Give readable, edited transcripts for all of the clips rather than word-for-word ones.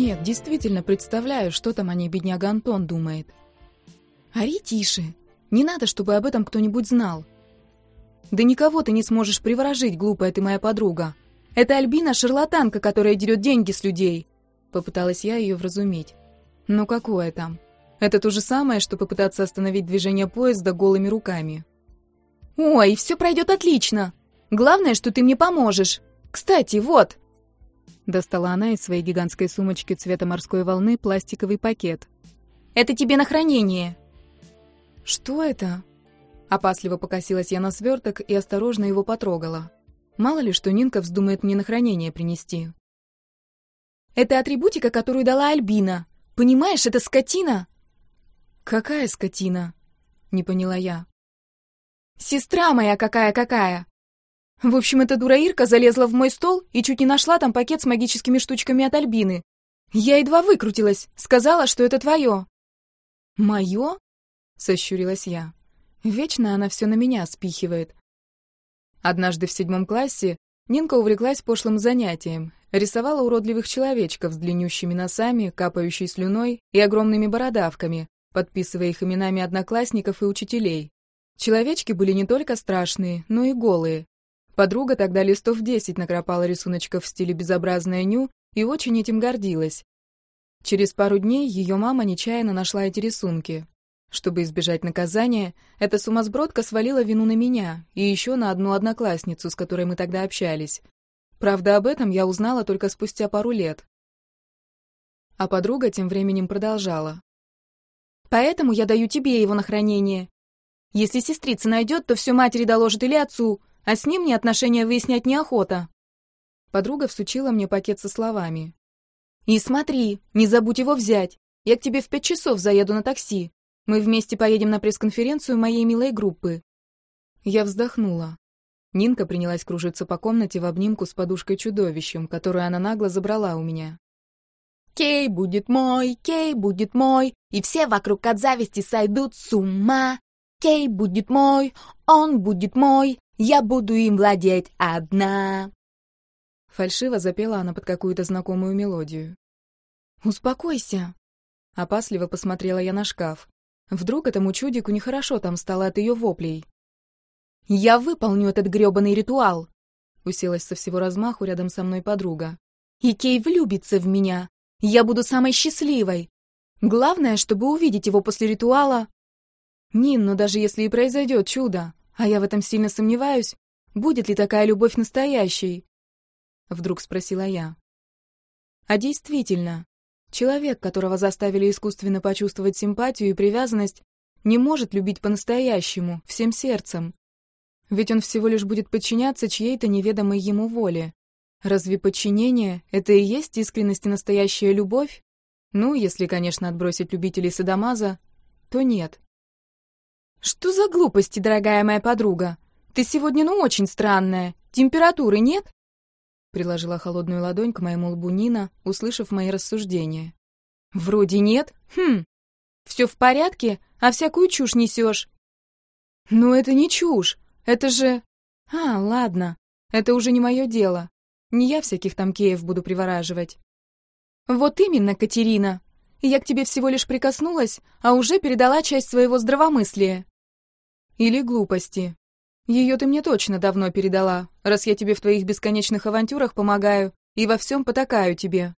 Нет, действительно представляю, что там о ней бедняга Антон думает. Ори тише. Не надо, чтобы об этом кто-нибудь знал. Да никого ты не сможешь приворожить, глупая ты моя подруга. Это Альбина шарлатанка, которая дерет деньги с людей. Попыталась я ее вразумить. Ну какое там? Это то же самое, что попытаться остановить движение поезда голыми руками. Ой, все пройдет отлично. Главное, что ты мне поможешь. Кстати, вот. Достала она из своей гигантской сумочки цвета морской волны пластиковый пакет. Это тебе на хранение. Что это? Опасливо покосилась я на сверток и осторожно его потрогала. Мало ли, что Нинка вздумает мне на хранение принести. Это атрибутика, которую дала Альбина. Понимаешь, это скотина. Какая скотина? Не поняла я. Сестра моя какая-какая. В общем, эта дура Ирка залезла в мой стол и чуть не нашла там пакет с магическими штучками от Альбины. Я едва выкрутилась, сказала, что это твое. Мое? Сощурилась я. Вечно она все на меня спихивает. Однажды в 7 классе Нинка увлеклась пошлым занятием. Рисовала уродливых человечков с длиннющими носами, капающей слюной и огромными бородавками, подписывая их именами одноклассников и учителей. Человечки были не только страшные, но и голые. Подруга тогда листов 10 накропала рисуночков в стиле «безобразная ню» и очень этим гордилась. Через пару дней ее мама нечаянно нашла эти рисунки. Чтобы избежать наказания, эта сумасбродка свалила вину на меня и еще на одну одноклассницу, с которой мы тогда общались. Правда, об этом я узнала только спустя пару лет. А подруга тем временем продолжала. «Поэтому я даю тебе его на хранение. Если сестрица найдет, то все матери доложит или отцу, а с ним мне отношения выяснять неохота». Подруга всучила мне пакет со словами. «И смотри, не забудь его взять. Я к тебе в 5 часов заеду на такси. Мы вместе поедем на пресс-конференцию моей милой группы». Я вздохнула. Нинка принялась кружиться по комнате в обнимку с подушкой-чудовищем, которую она нагло забрала у меня. Кей будет мой, и все вокруг от зависти сойдут с ума. Кей будет мой, он будет мой, я буду им владеть одна». Фальшиво запела она под какую-то знакомую мелодию. «Успокойся». Опасливо посмотрела я на шкаф. Вдруг этому чудику нехорошо там стало от ее воплей. «Я выполню этот грёбаный ритуал!» Уселась со всего размаху рядом со мной подруга. «И Кей влюбится в меня! Я буду самой счастливой! Главное, чтобы увидеть его после ритуала...» «Нин, но даже если и произойдет чудо, а я в этом сильно сомневаюсь, будет ли такая любовь настоящей?» Вдруг спросила я. А действительно, человек, которого заставили искусственно почувствовать симпатию и привязанность, не может любить по-настоящему, всем сердцем. Ведь он всего лишь будет подчиняться чьей-то неведомой ему воле. Разве подчинение — это и есть искренность и настоящая любовь? Ну, если, конечно, отбросить любителей садомаза, то нет. «Что за глупости, дорогая моя подруга? Ты сегодня, очень странная. Температуры нет?» Приложила холодную ладонь к моему лбу Нина, услышав мои рассуждения. «Вроде нет. Все в порядке, а всякую чушь несешь». «Ну это не чушь, это же...» Ладно, это уже не мое дело. Не я всяких там кеев буду привораживать». «Вот именно, Катерина. Я к тебе всего лишь прикоснулась, а уже передала часть своего здравомыслия». «Или глупости. Ее ты мне точно давно передала, раз я тебе в твоих бесконечных авантюрах помогаю и во всем потакаю тебе».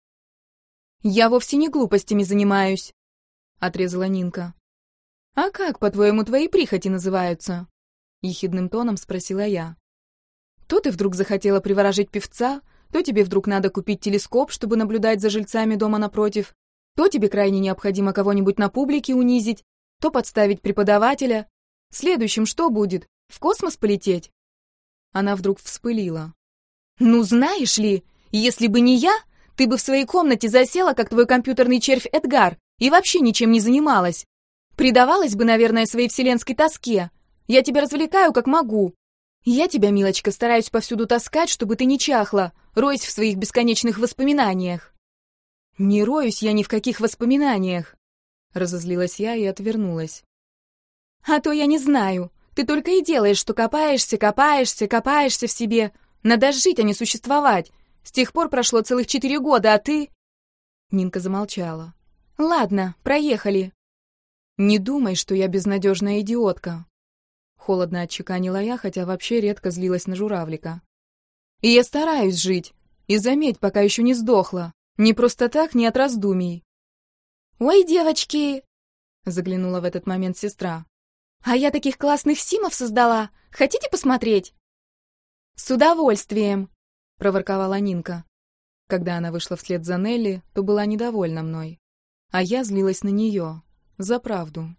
«Я вовсе не глупостями занимаюсь», — отрезала Нинка. «А как, по-твоему, твои прихоти называются?» — ехидным тоном спросила я. «То ты вдруг захотела приворожить певца, то тебе вдруг надо купить телескоп, чтобы наблюдать за жильцами дома напротив, то тебе крайне необходимо кого-нибудь на публике унизить, то подставить преподавателя. Следующим что будет? В космос полететь?» Она вдруг вспылила. «Ну, знаешь ли, если бы не я, ты бы в своей комнате засела, как твой компьютерный червь Эдгар, и вообще ничем не занималась. Предавалась бы, наверное, своей вселенской тоске. Я тебя развлекаю, как могу. Я тебя, милочка, стараюсь повсюду таскать, чтобы ты не чахла, роясь в своих бесконечных воспоминаниях». «Не роюсь я ни в каких воспоминаниях», — разозлилась я и отвернулась. «А то я не знаю. Ты только и делаешь, что копаешься в себе. Надо жить, а не существовать. С тех пор прошло целых 4 года, а ты...» Нинка замолчала. «Ладно, проехали». «Не думай, что я безнадежная идиотка», — холодно отчеканила я, хотя вообще редко злилась на журавлика. «И я стараюсь жить. И заметь, пока еще не сдохла. Не просто так, не от раздумий». «Ой, девочки!» — заглянула в этот момент сестра. «А я таких классных симов создала! Хотите посмотреть?» «С удовольствием!» — проворковала Нинка. Когда она вышла вслед за Нелли, то была недовольна мной. А я злилась на нее. За правду.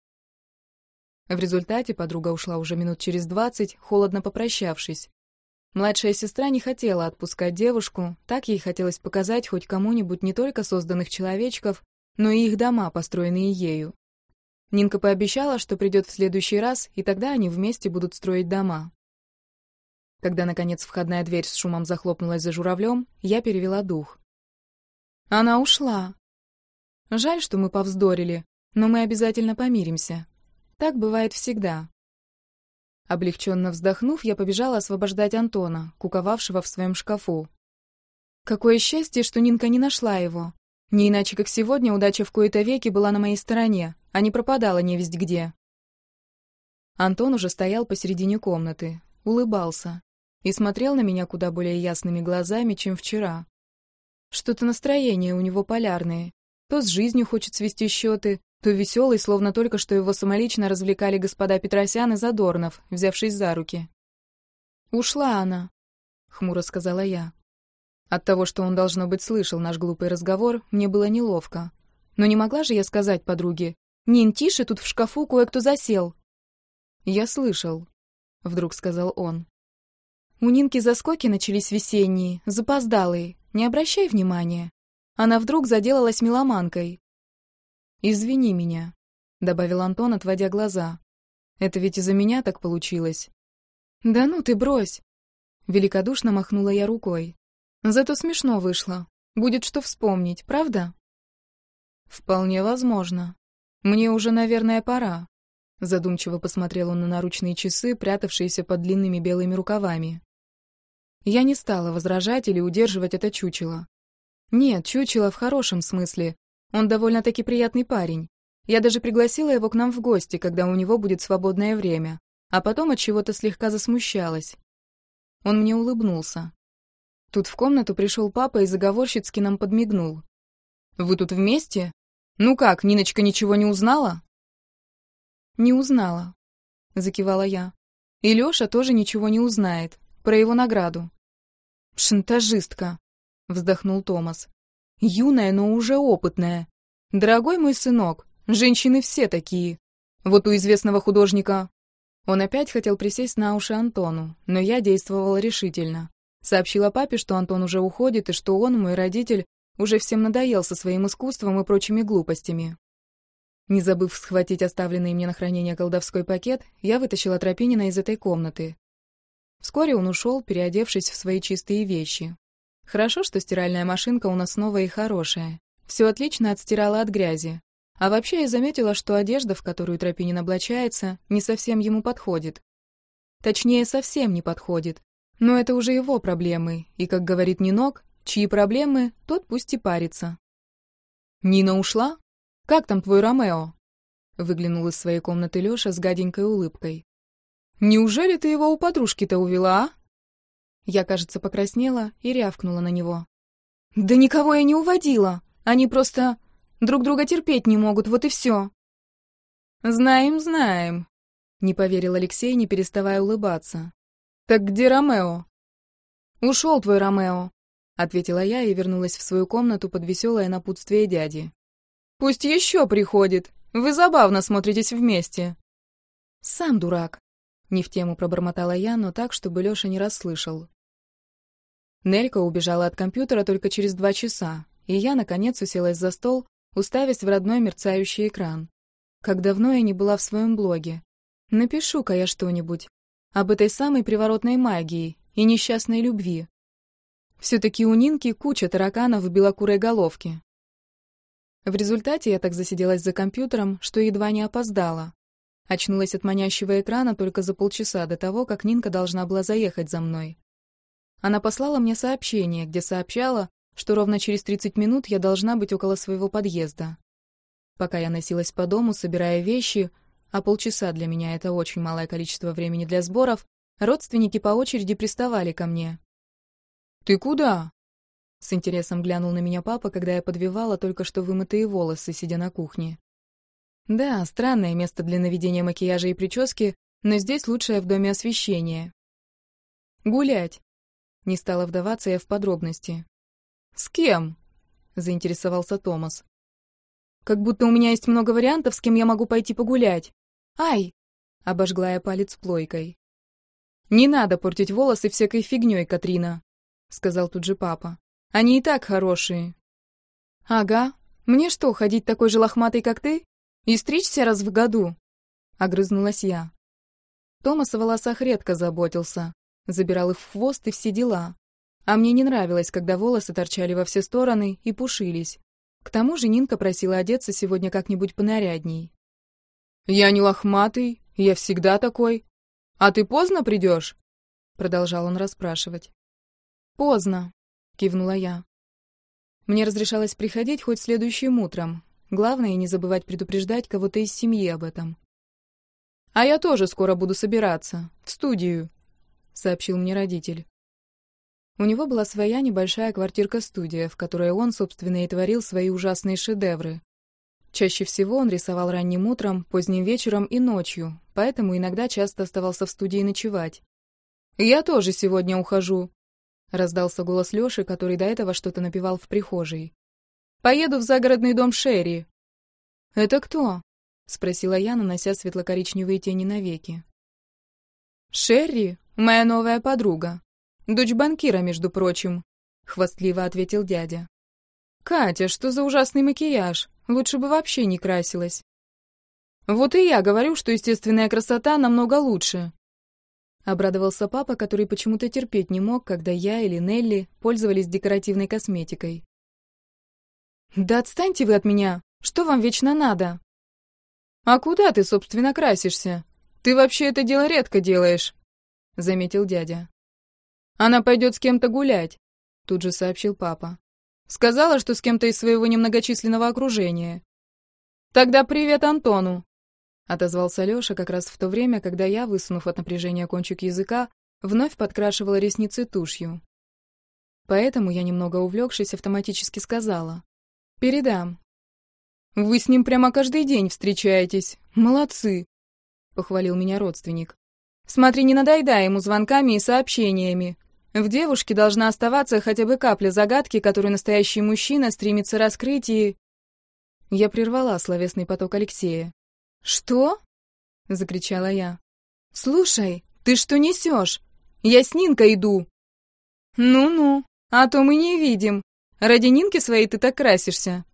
В результате подруга ушла уже минут через 20, холодно попрощавшись. Младшая сестра не хотела отпускать девушку, так ей хотелось показать хоть кому-нибудь не только созданных человечков, но и их дома, построенные ею. Нинка пообещала, что придет в следующий раз, и тогда они вместе будут строить дома. Когда, наконец, входная дверь с шумом захлопнулась за журавлем, я перевела дух. Она ушла. Жаль, что мы повздорили, но мы обязательно помиримся. Так бывает всегда. Облегченно вздохнув, я побежала освобождать Антона, куковавшего в своем шкафу. Какое счастье, что Нинка не нашла его. Не иначе, как сегодня, удача в кои-то веки была на моей стороне, а не пропадала невесть где. Антон уже стоял посередине комнаты, улыбался и смотрел на меня куда более ясными глазами, чем вчера. Что-то настроение у него полярное. То с жизнью хочет свести счеты, то веселый, словно только что его самолично развлекали господа Петросян и Задорнов, взявшись за руки. «Ушла она», — хмуро сказала я. От того, что он, должно быть, слышал наш глупый разговор, мне было неловко. Но не могла же я сказать подруге: «Нин, тише, тут в шкафу кое-кто засел». «Я слышал», — вдруг сказал он. «У Нинки заскоки начались весенние, запоздалые, не обращай внимания. Она вдруг заделалась меломанкой». «Извини меня», — добавил Антон, отводя глаза. «Это ведь из-за меня так получилось». «Да ну ты брось!» Великодушно махнула я рукой. «Зато смешно вышло. Будет что вспомнить, правда?» «Вполне возможно. Мне уже, наверное, пора». Задумчиво посмотрел он на наручные часы, прятавшиеся под длинными белыми рукавами. Я не стала возражать или удерживать это чучело. Нет, чучело в хорошем смысле. Он довольно-таки приятный парень. Я даже пригласила его к нам в гости, когда у него будет свободное время, а потом от чего-то слегка засмущалась. Он мне улыбнулся. Тут в комнату пришел папа и заговорщицки нам подмигнул. «Вы тут вместе? Ну как, Ниночка ничего не узнала?» «Не узнала», — закивала я. «И Лёша тоже ничего не узнает. Про его награду». «Шантажистка», — вздохнул Томас. «Юная, но уже опытная. Дорогой мой сынок, женщины все такие. Вот у известного художника...» Он опять хотел присесть на уши Антону, но я действовала решительно. Сообщила папе, что Антон уже уходит, и что он, мой родитель, уже всем надоел со своим искусством и прочими глупостями. Не забыв схватить оставленный мне на хранение колдовской пакет, я вытащила Тропинина из этой комнаты. Вскоре он ушел, переодевшись в свои чистые вещи. Хорошо, что стиральная машинка у нас новая и хорошая. Все отлично отстирала от грязи. А вообще я заметила, что одежда, в которую Тропинин облачается, не совсем ему подходит. Точнее, совсем не подходит. Но это уже его проблемы, и, как говорит Нинок, чьи проблемы, тот пусть и парится. «Нина ушла? Как там твой Ромео?» Выглянул из своей комнаты Лёша с гаденькой улыбкой. «Неужели ты его у подружки-то увела, а?» Я, кажется, покраснела и рявкнула на него. «Да никого я не уводила. Они просто друг друга терпеть не могут, вот и все». «Знаем, знаем», — не поверил Алексей, не переставая улыбаться. «Так где Ромео?» «Ушел твой Ромео», — ответила я и вернулась в свою комнату под веселое напутствие дяди. «Пусть еще приходит. Вы забавно смотритесь вместе». «Сам дурак», — не в тему пробормотала я, но так, чтобы Леша не расслышал. Нелька убежала от компьютера только через 2 часа, и я, наконец, уселась за стол, уставясь в родной мерцающий экран. Как давно я не была в своем блоге. Напишу-ка я что-нибудь об этой самой приворотной магии и несчастной любви. Все-таки у Нинки куча тараканов в белокурой головке. В результате я так засиделась за компьютером, что едва не опоздала. Очнулась от манящего экрана только за полчаса до того, как Нинка должна была заехать за мной. Она послала мне сообщение, где сообщала, что ровно через 30 минут я должна быть около своего подъезда. Пока я носилась по дому, собирая вещи, а полчаса для меня — это очень малое количество времени для сборов, родственники по очереди приставали ко мне. «Ты куда?» — с интересом глянул на меня папа, когда я подвивала только что вымытые волосы, сидя на кухне. Да, странное место для наведения макияжа и прически, но здесь лучшее в доме освещение. «Гулять!» — не стала вдаваться я в подробности. «С кем?» — заинтересовался Томас. «Как будто у меня есть много вариантов, с кем я могу пойти погулять. Ай!» — обожгла я палец плойкой. «Не надо портить волосы всякой фигней, Катрина», — сказал тут же папа. «Они и так хорошие». «Ага. Мне что, ходить такой же лохматой, как ты? И стричься раз в году?» — огрызнулась я. Томас о волосах редко заботился. Забирал их в хвост и все дела. А мне не нравилось, когда волосы торчали во все стороны и пушились. К тому же Нинка просила одеться сегодня как-нибудь понарядней. «Я не лохматый, я всегда такой. А ты поздно придешь?» Продолжал он расспрашивать. «Поздно», — кивнула я. Мне разрешалось приходить хоть следующим утром. Главное, не забывать предупреждать кого-то из семьи об этом. «А я тоже скоро буду собираться. В студию», — сообщил мне родитель. У него была своя небольшая квартирка-студия, в которой он, собственно, и творил свои ужасные шедевры. Чаще всего он рисовал ранним утром, поздним вечером и ночью, поэтому иногда часто оставался в студии ночевать. «Я тоже сегодня ухожу», — раздался голос Лёши, который до этого что-то напевал в прихожей. «Поеду в загородный дом Шерри». «Это кто?» — спросила я, нанося светло-коричневые тени на веки. «Шерри — моя новая подруга. Дочь банкира, между прочим», — хвастливо ответил дядя. «Катя, что за ужасный макияж? Лучше бы вообще не красилась». «Вот и я говорю, что естественная красота намного лучше», — обрадовался папа, который почему-то терпеть не мог, когда я или Нелли пользовались декоративной косметикой. «Да отстаньте вы от меня! Что вам вечно надо?» «А куда ты, собственно, красишься? Ты вообще это дело редко делаешь», — заметил дядя. «Она пойдет с кем-то гулять», — тут же сообщил папа. «Сказала, что с кем-то из своего немногочисленного окружения». «Тогда привет Антону», — отозвался Лёша как раз в то время, когда я, высунув от напряжения кончик языка, вновь подкрашивала ресницы тушью. Поэтому я, немного увлёкшись, автоматически сказала: «Передам». «Вы с ним прямо каждый день встречаетесь. Молодцы», — похвалил меня родственник. «Смотри, не надоедай ему звонками и сообщениями. В девушке должна оставаться хотя бы капля загадки, которую настоящий мужчина стремится раскрыть и...» Я прервала словесный поток Алексея. «Что?» — закричала я. «Слушай, ты что несешь? Я с Нинкой иду». «Ну-ну, а то мы не видим. Ради Нинки своей ты так красишься».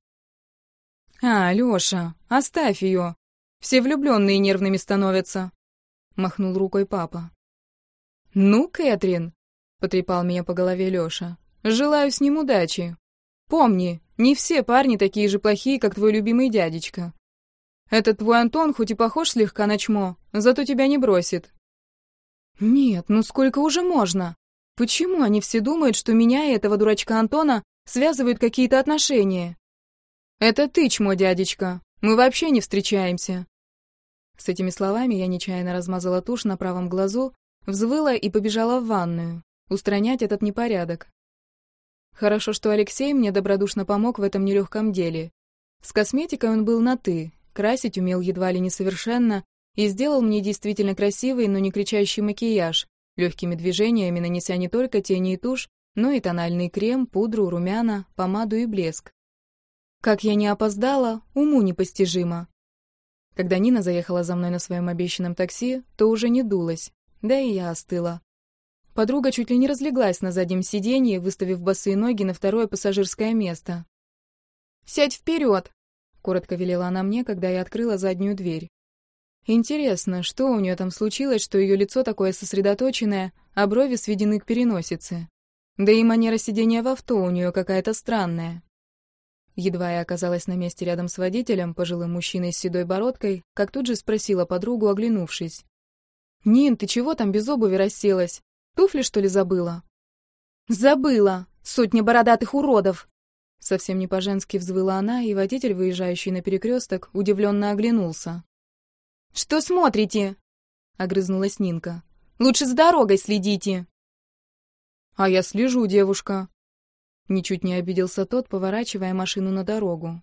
«А, Лёша, оставь её. Все влюблённые нервными становятся», — махнул рукой папа. «Ну, Кэтрин», — потрепал меня по голове Лёша, — «желаю с ним удачи. Помни, не все парни такие же плохие, как твой любимый дядечка. Этот твой Антон хоть и похож слегка на чмо, зато тебя не бросит». «Нет, ну сколько уже можно? Почему они все думают, что меня и этого дурачка Антона связывают какие-то отношения?» «Это ты чмо, дядечка. Мы вообще не встречаемся». С этими словами я нечаянно размазала тушь на правом глазу, взвыла и побежала в ванную, устранять этот непорядок. Хорошо, что Алексей мне добродушно помог в этом нелегком деле. С косметикой он был на «ты», красить умел едва ли не совершенно и сделал мне действительно красивый, но не кричащий макияж, легкими движениями нанеся не только тени и тушь, но и тональный крем, пудру, румяна, помаду и блеск. Как я не опоздала, уму непостижимо. Когда Нина заехала за мной на своем обещанном такси, то уже не дулась, да и я остыла. Подруга чуть ли не разлеглась на заднем сиденье, выставив босые ноги на второе пассажирское место. «Сядь вперед!» — коротко велела она мне, когда я открыла заднюю дверь. Интересно, что у нее там случилось, что ее лицо такое сосредоточенное, а брови сведены к переносице. Да и манера сидения в авто у нее какая-то странная. Едва я оказалась на месте рядом с водителем, пожилым мужчиной с седой бородкой, как тут же спросила подругу, оглянувшись. «Нин, ты чего там без обуви расселась? Туфли, что ли, забыла?» «Забыла!» Сотня бородатых уродов!» Совсем не по-женски взвыла она, и водитель, выезжающий на перекресток, удивленно оглянулся. «Что смотрите?» — огрызнулась Нинка. «Лучше за дорогой следите!» «А я слежу, девушка!» Ничуть не обиделся тот, поворачивая машину на дорогу.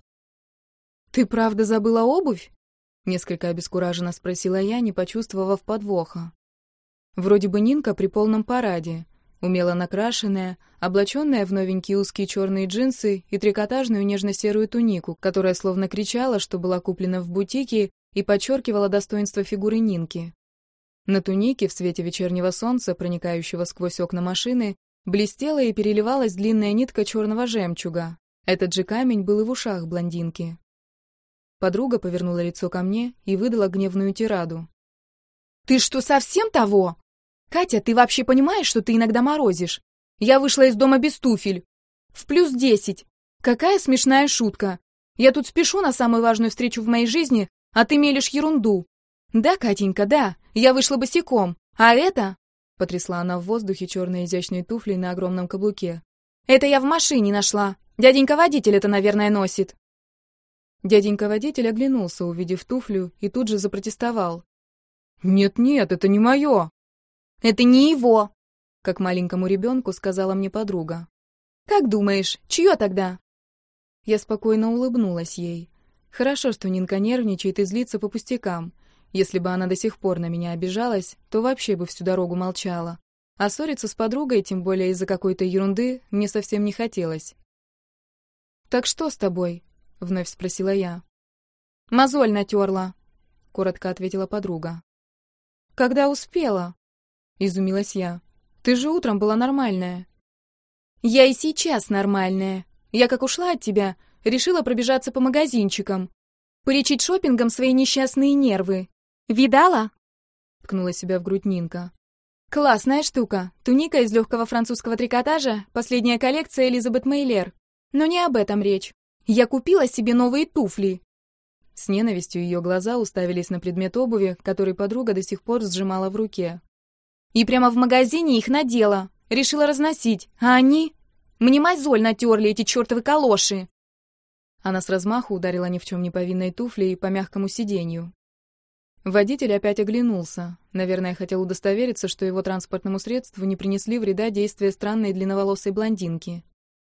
«Ты правда забыла обувь?» Несколько обескураженно спросила я, не почувствовав подвоха. Вроде бы Нинка при полном параде, умело накрашенная, облаченная в новенькие узкие черные джинсы и трикотажную нежно-серую тунику, которая словно кричала, что была куплена в бутике и подчеркивала достоинство фигуры Нинки. На тунике в свете вечернего солнца, проникающего сквозь окна машины, блестела и переливалась длинная нитка черного жемчуга. Этот же камень был и в ушах блондинки. Подруга повернула лицо ко мне и выдала гневную тираду. «Ты что, совсем того? Катя, ты вообще понимаешь, что ты иногда морозишь? Я вышла из дома без туфель. В +10. Какая смешная шутка. Я тут спешу на самую важную встречу в моей жизни, а ты мелешь ерунду. Да, Катенька, да, я вышла босиком. А это...» Потрясла она в воздухе черной изящной туфлей на огромном каблуке. «Это я в машине нашла. Дяденька-водитель это, наверное, носит». Дяденька-водитель оглянулся, увидев туфлю, и тут же запротестовал. «Нет-нет, это не мое!» «Это не его!» — как маленькому ребенку сказала мне подруга. «Как думаешь, чье тогда?» Я спокойно улыбнулась ей. Хорошо, что Нинка нервничает и злится по пустякам. Если бы она до сих пор на меня обижалась, то вообще бы всю дорогу молчала. А ссориться с подругой, тем более из-за какой-то ерунды, мне совсем не хотелось. «Так что с тобой?» — вновь спросила я. «Мозоль натерла», — коротко ответила подруга. «Когда успела?» — изумилась я. «Ты же утром была нормальная». «Я и сейчас нормальная. Я, как ушла от тебя, решила пробежаться по магазинчикам, полечить шопингом свои несчастные нервы. Видала?» — ткнула себя в грудь Нинка. «Классная штука. Туника из легкого французского трикотажа, последняя коллекция Элизабет Мейлер. Но не об этом речь. Я купила себе новые туфли». С ненавистью ее глаза уставились на предмет обуви, который подруга до сих пор сжимала в руке. «И прямо в магазине их надела. Решила разносить. А они... Мне мозоль натерли, эти чертовы калоши!» Она с размаху ударила ни в чем не повинной туфлей по мягкому сиденью. Водитель опять оглянулся. Наверное, хотел удостовериться, что его транспортному средству не принесли вреда действия странной длинноволосой блондинки.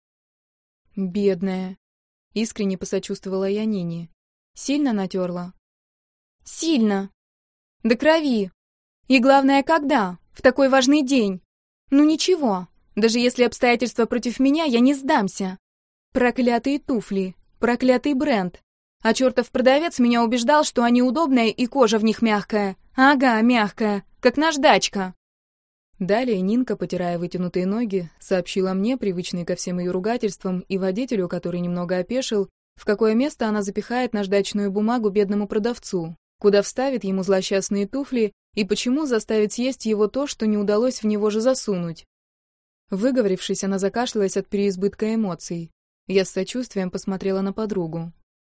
«Бедная!» — искренне посочувствовала я Нине. «Сильно натерла?» «Сильно! До крови! И главное, когда? В такой важный день! Ну ничего, даже если обстоятельства против меня, я не сдамся! Проклятые туфли! Проклятый бренд! А чертов продавец меня убеждал, что они удобные и кожа в них мягкая. Ага, мягкая, как наждачка!» Далее Нинка, потирая вытянутые ноги, сообщила мне, привычной ко всем ее ругательствам, и водителю, который немного опешил, в какое место она запихает наждачную бумагу бедному продавцу, куда вставит ему злосчастные туфли и почему заставит съесть его то, что не удалось в него же засунуть. Выговорившись, она закашлялась от переизбытка эмоций. Я с сочувствием посмотрела на подругу.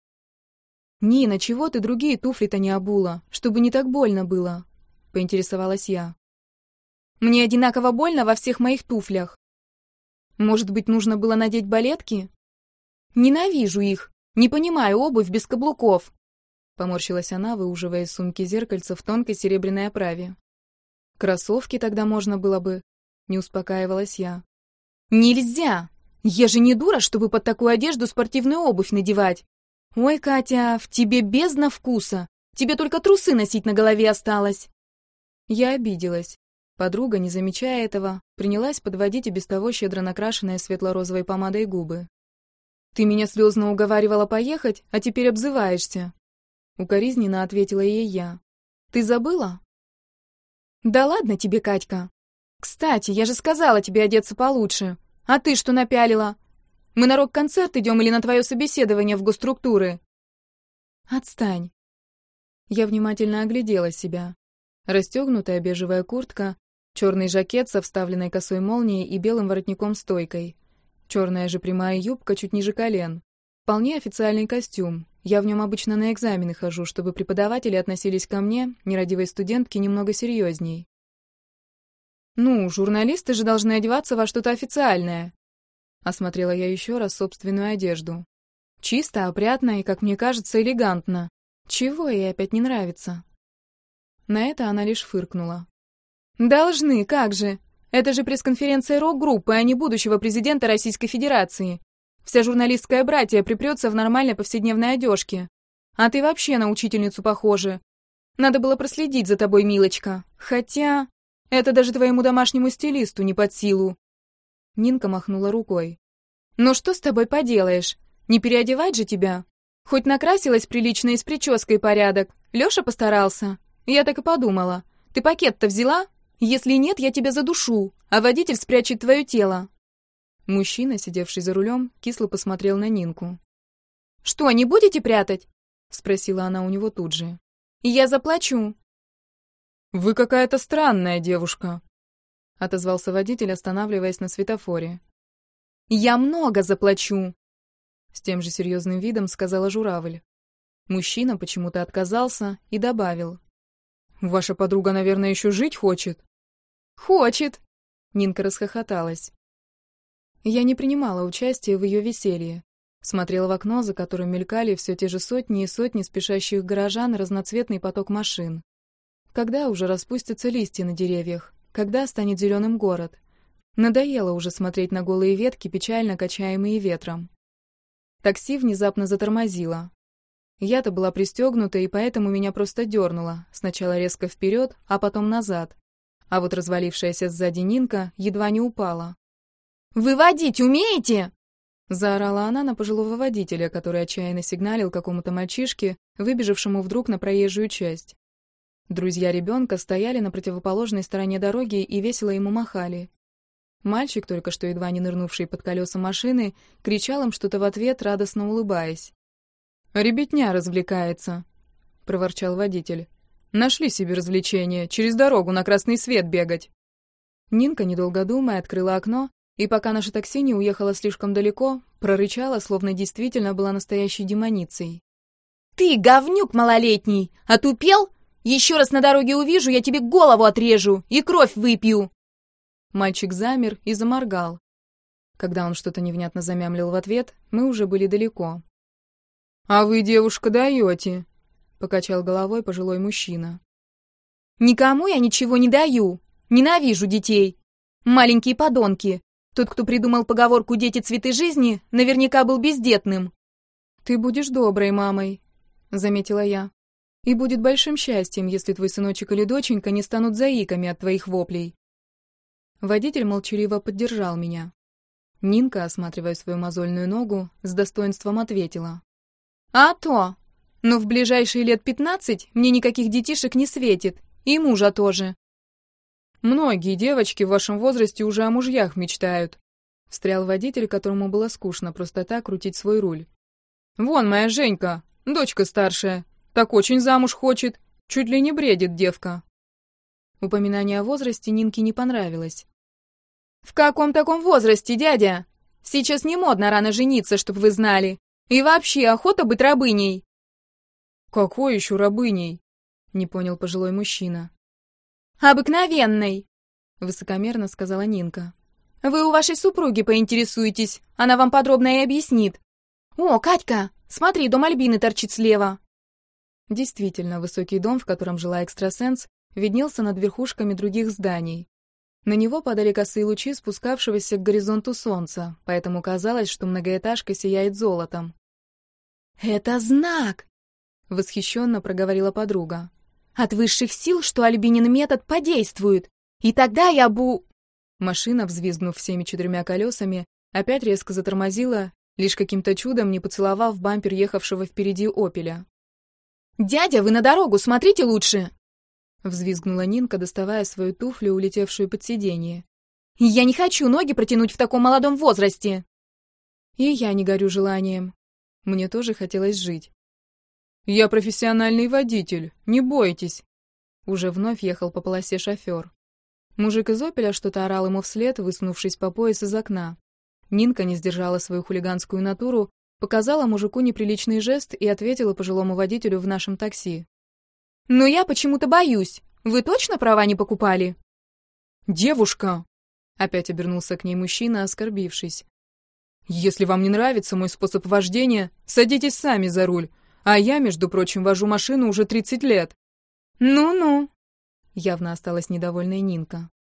«Нина, чего ты другие туфли-то не обула, чтобы не так больно было?» — поинтересовалась я. «Мне одинаково больно во всех моих туфлях. Может быть, нужно было надеть балетки? Ненавижу их, не понимаю обувь без каблуков!» Поморщилась она, выуживая из сумки зеркальце в тонкой серебряной оправе. «Кроссовки тогда можно было бы», — не успокаивалась я. «Нельзя! Я же не дура, чтобы под такую одежду спортивную обувь надевать! Ой, Катя, в тебе бездна вкуса! Тебе только трусы носить на голове осталось!» Я обиделась. Подруга, не замечая этого, принялась подводить и без того щедро накрашенные светло-розовой помадой губы. «Ты меня слезно уговаривала поехать, а теперь обзываешься!» Укоризненно ответила ей я. «Ты забыла?» «Да ладно тебе, Катька! Кстати, я же сказала тебе одеться получше! А ты что напялила? Мы на рок-концерт идем или на твое собеседование в госструктуры?» «Отстань!» Я внимательно оглядела себя. Расстегнутая бежевая куртка, черный жакет со вставленной косой молнией и белым воротником-стойкой, черная же прямая юбка чуть ниже колен. Вполне официальный костюм. Я в нем обычно на экзамены хожу, чтобы преподаватели относились ко мне, нерадивой студентке, немного серьезней. «Ну, журналисты же должны одеваться во что-то официальное», Осмотрела я еще раз собственную одежду. Чисто, опрятно и, как мне кажется, элегантно. Чего ей опять не нравится? На это она лишь фыркнула. «Должны, как же! Это же пресс-конференция рок-группы, а не будущего президента Российской Федерации. Вся журналистская братья припрется в нормальной повседневной одежке. А ты вообще на учительницу похожа. Надо было проследить за тобой, милочка. Хотя... это даже твоему домашнему стилисту не под силу». Нинка махнула рукой. «Ну что с тобой поделаешь? Не переодевать же тебя? Хоть накрасилась прилично и с прической порядок. Лёша постарался. Я так и подумала. Ты пакет-то взяла? Если нет, я тебя задушу, а водитель спрячет твое тело». Мужчина, сидевший за рулем, кисло посмотрел на Нинку. «Что, не будете прятать?» — спросила она у него тут же. «Я заплачу». «Вы какая-то странная девушка», — отозвался водитель, останавливаясь на светофоре. «Я много заплачу», — с тем же серьезным видом сказала журавль. Мужчина почему-то отказался и добавил. «Ваша подруга, наверное, еще жить хочет?» «Хочет!» — Нинка расхохоталась. Я не принимала участия в ее веселье. Смотрела в окно, за которым мелькали все те же сотни и сотни спешащих горожан, разноцветный поток машин. Когда уже распустятся листья на деревьях? Когда станет зеленым город? Надоело уже смотреть на голые ветки, печально качаемые ветром. Такси внезапно затормозило. Я-то была пристегнута, и поэтому меня просто дернуло, сначала резко вперед, а потом назад. А вот развалившаяся сзади Нинка едва не упала. «Вы водить умеете?» — заорала она на пожилого водителя, который отчаянно сигналил какому-то мальчишке, выбежавшему вдруг на проезжую часть. Друзья ребенка стояли на противоположной стороне дороги и весело ему махали. Мальчик, только что едва не нырнувший под колеса машины, кричал им что-то в ответ, радостно улыбаясь. «Ребятня развлекается», — проворчал водитель. «Нашли себе развлечение, через дорогу на красный свет бегать». Нинка, недолго думая, открыла окно, и пока наше такси не уехало слишком далеко, прорычала, словно действительно была настоящей демоницей. «Ты, говнюк малолетний, отупел? Еще раз на дороге увижу, я тебе голову отрежу и кровь выпью!» Мальчик замер и заморгал. Когда он что-то невнятно замямлил в ответ, мы уже были далеко. «А вы, девушка, даете!» — покачал головой пожилой мужчина. «Никому я ничего не даю. Ненавижу детей. Маленькие подонки. Тот, кто придумал поговорку «дети — цветы жизни», наверняка был бездетным». «Ты будешь доброй мамой», — заметила я. «И будет большим счастьем, если твой сыночек или доченька не станут заиками от твоих воплей». Водитель молчаливо поддержал меня. Нинка, осматривая свою мозольную ногу, с достоинством ответила. «А то! Но в ближайшие лет 15 мне никаких детишек не светит, и мужа тоже». «Многие девочки в вашем возрасте уже о мужьях мечтают», — встрял водитель, которому было скучно просто так крутить свой руль. «Вон моя Женька, дочка старшая, так очень замуж хочет, чуть ли не бредит девка». Упоминание о возрасте Нинке не понравилось. «В каком таком возрасте, дядя? Сейчас не модно рано жениться, чтоб вы знали. И вообще, охота быть рабыней». «Какой еще рабыней?» — не понял пожилой мужчина. «Обыкновенной», — высокомерно сказала Нинка. «Вы у вашей супруги поинтересуетесь, она вам подробно и объяснит. О, Катька, смотри, дом Альбины торчит слева». Действительно, высокий дом, в котором жила экстрасенс, виднелся над верхушками других зданий. На него падали косые лучи спускавшегося к горизонту солнца, поэтому казалось, что многоэтажка сияет золотом. «Это знак!» — восхищенно проговорила подруга. «От высших сил, что Альбинин метод подействует. И тогда я Машина, взвизгнув всеми 4 колесами, опять резко затормозила, лишь каким-то чудом не поцеловав бампер ехавшего впереди «Опеля». «Дядя, вы на дорогу, смотрите лучше!» Взвизгнула Нинка, доставая свою туфлю, улетевшую под сиденье. «Я не хочу ноги протянуть в таком молодом возрасте!» И я не горю желанием. Мне тоже хотелось жить. «Я профессиональный водитель, не бойтесь!» Уже вновь ехал по полосе шофер. Мужик из «Опеля» что-то орал ему вслед, высунувшись по пояс из окна. Нинка не сдержала свою хулиганскую натуру, показала мужику неприличный жест и ответила пожилому водителю в нашем такси. «Но я почему-то боюсь. Вы точно права не покупали?» «Девушка!» — опять обернулся к ней мужчина, оскорбившись. Если вам не нравится мой способ вождения, садитесь сами за руль. А я, между прочим, вожу машину уже 30 лет. Ну-ну. Явно осталась недовольной Нинка.